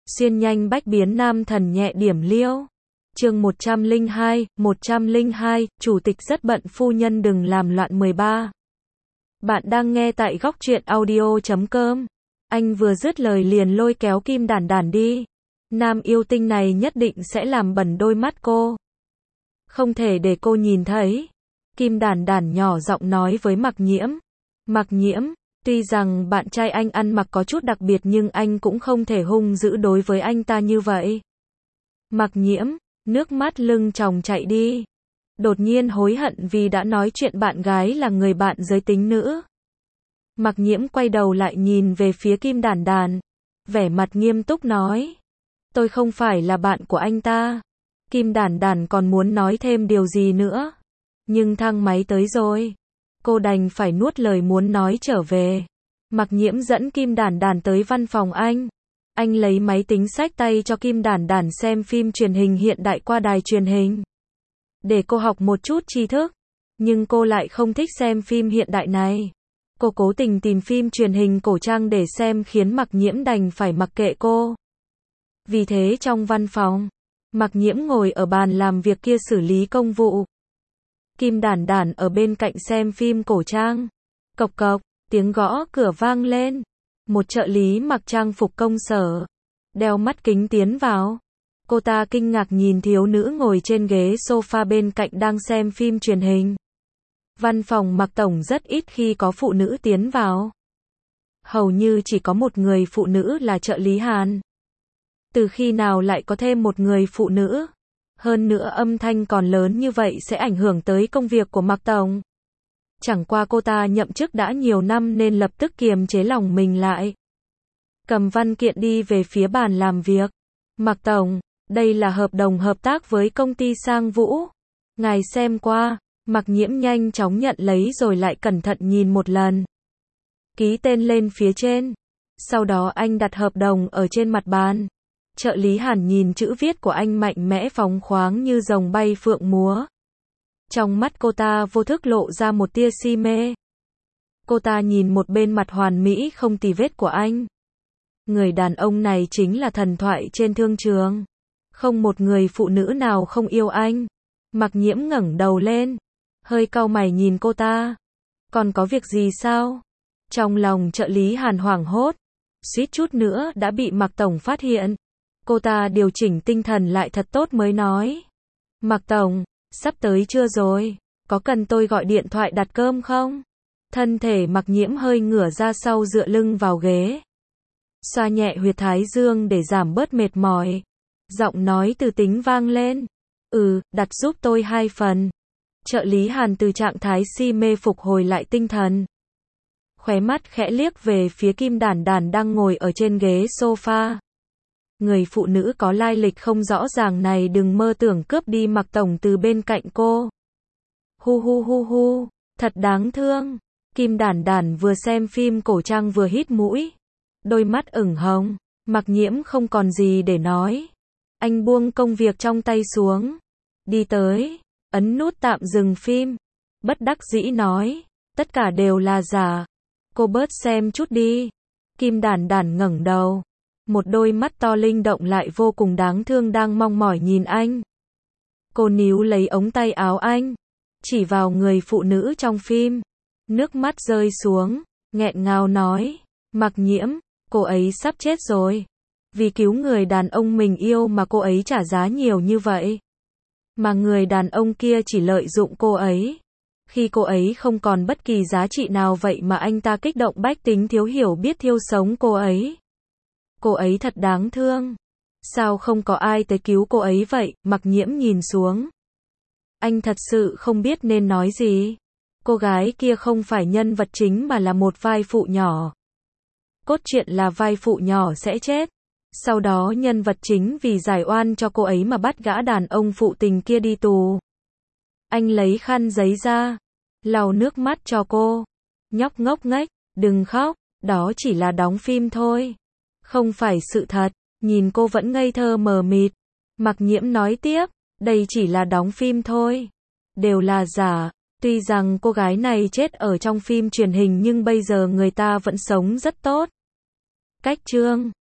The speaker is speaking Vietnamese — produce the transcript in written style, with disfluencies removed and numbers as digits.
Xuyên nhanh bách biến nam thần nhẹ điểm liêu. Chương 102, chủ tịch rất bận phu nhân đừng làm loạn 13. Bạn đang nghe tại góc truyện audio.com. Anh vừa dứt lời liền lôi kéo Kim Đản Đản đi. Nam yêu tinh này nhất định sẽ làm bẩn đôi mắt cô. Không thể để cô nhìn thấy. Kim Đản Đản nhỏ giọng nói với Mặc Nhiễm. Mặc Nhiễm, tuy rằng bạn trai anh ăn mặc có chút đặc biệt nhưng anh cũng không thể hung dữ đối với anh ta như vậy. Mặc Nhiễm, nước mắt lưng tròng chạy đi. Đột nhiên hối hận vì đã nói chuyện bạn gái là người bạn giới tính nữ. Mặc Nhiễm quay đầu lại nhìn về phía Kim Đản Đản, vẻ mặt nghiêm túc nói. Tôi không phải là bạn của anh ta. Kim Đản Đản còn muốn nói thêm điều gì nữa. Nhưng thang máy tới rồi. Cô đành phải nuốt lời muốn nói trở về. Mặc Nhiễm dẫn Kim Đản Đản tới văn phòng anh. Anh lấy máy tính xách tay cho Kim Đản Đản xem phim truyền hình hiện đại qua đài truyền hình. Để cô học một chút tri thức. Nhưng cô lại không thích xem phim hiện đại này. Cô cố tình tìm phim truyền hình cổ trang để xem khiến Mặc Nhiễm đành phải mặc kệ cô. Vì thế trong văn phòng, Mặc Nhiễm ngồi ở bàn làm việc kia xử lý công vụ. Kim Đản Đản ở bên cạnh xem phim cổ trang. Cộc cộc, tiếng gõ cửa vang lên. Một trợ lý mặc trang phục công sở, đeo mắt kính tiến vào. Cô ta kinh ngạc nhìn thiếu nữ ngồi trên ghế sofa bên cạnh đang xem phim truyền hình. Văn phòng Mặc tổng rất ít khi có phụ nữ tiến vào. Hầu như chỉ có một người phụ nữ là trợ lý Hàn. Từ khi nào lại có thêm một người phụ nữ? Hơn nữa âm thanh còn lớn như vậy sẽ ảnh hưởng tới công việc của Mặc tổng. Chẳng qua cô ta nhậm chức đã nhiều năm nên lập tức kiềm chế lòng mình lại. Cầm văn kiện đi về phía bàn làm việc. Mặc tổng, đây là hợp đồng hợp tác với công ty Sang Vũ. Ngài xem qua. Mặc Nhiễm nhanh chóng nhận lấy rồi lại cẩn thận nhìn một lần. Ký tên lên phía trên. Sau đó anh đặt hợp đồng ở trên mặt bàn. Trợ lý Hàn nhìn chữ viết của anh mạnh mẽ phóng khoáng như rồng bay phượng múa. Trong mắt cô ta vô thức lộ ra một tia si mê. Cô ta nhìn một bên mặt hoàn mỹ không tì vết của anh. Người đàn ông này chính là thần thoại trên thương trường. Không một người phụ nữ nào không yêu anh. Mặc Nhiễm ngẩng đầu lên, hơi cau mày nhìn cô ta. Còn có việc gì sao? Trong lòng trợ lý Hàn hoảng hốt, suýt chút nữa đã bị Mặc tổng phát hiện. Cô ta điều chỉnh tinh thần lại thật tốt mới nói. Mặc tổng, sắp tới trưa rồi, có cần tôi gọi điện thoại đặt cơm không? Thân thể Mặc Nhiễm hơi ngửa ra sau dựa lưng vào ghế. Xoa nhẹ huyệt thái dương để giảm bớt mệt mỏi. Giọng nói từ tính vang lên. Đặt giúp tôi 2 phần. Trợ lý Hàn từ trạng thái si mê phục hồi lại tinh thần. Khóe mắt khẽ liếc về phía Kim Đản Đản đang ngồi ở trên ghế sofa. Người phụ nữ có lai lịch không rõ ràng này đừng mơ tưởng cướp đi Mặc tổng từ bên cạnh cô. Hu, thật đáng thương. Kim Đản Đản vừa xem phim cổ trang vừa hít mũi. Đôi mắt ửng hồng. Mặc Nhiễm không còn gì để nói. Anh buông công việc trong tay xuống. Đi tới, ấn nút tạm dừng phim. Bất đắc dĩ nói, tất cả đều là giả. Cô bớt xem chút đi. Kim Đản Đản ngẩng đầu. Một đôi mắt to linh động lại vô cùng đáng thương đang mong mỏi nhìn anh. Cô níu lấy ống tay áo anh, chỉ vào người phụ nữ trong phim. Nước mắt rơi xuống, nghẹn ngào nói, Mặc Nhiễm, cô ấy sắp chết rồi. Vì cứu người đàn ông mình yêu mà cô ấy trả giá nhiều như vậy. Mà người đàn ông kia chỉ lợi dụng cô ấy. Khi cô ấy không còn bất kỳ giá trị nào vậy mà anh ta kích động bách tính thiếu hiểu biết thiêu sống cô ấy. Cô ấy thật đáng thương. Sao không có ai tới cứu cô ấy vậy? Mặc Nhiễm nhìn xuống. Anh thật sự không biết nên nói gì. Cô gái kia không phải nhân vật chính mà là một vai phụ nhỏ. Cốt truyện là vai phụ nhỏ sẽ chết. Sau đó nhân vật chính vì giải oan cho cô ấy mà bắt gã đàn ông phụ tình kia đi tù. Anh lấy khăn giấy ra, lau nước mắt cho cô. Nhóc ngốc nghếch, đừng khóc, đó chỉ là đóng phim thôi. Không phải sự thật. Nhìn cô vẫn ngây thơ mờ mịt. Mặc Nhiễm nói tiếp, đây chỉ là đóng phim thôi. Đều là giả. Tuy rằng cô gái này chết ở trong phim truyền hình nhưng bây giờ người ta vẫn sống rất tốt. Cách chương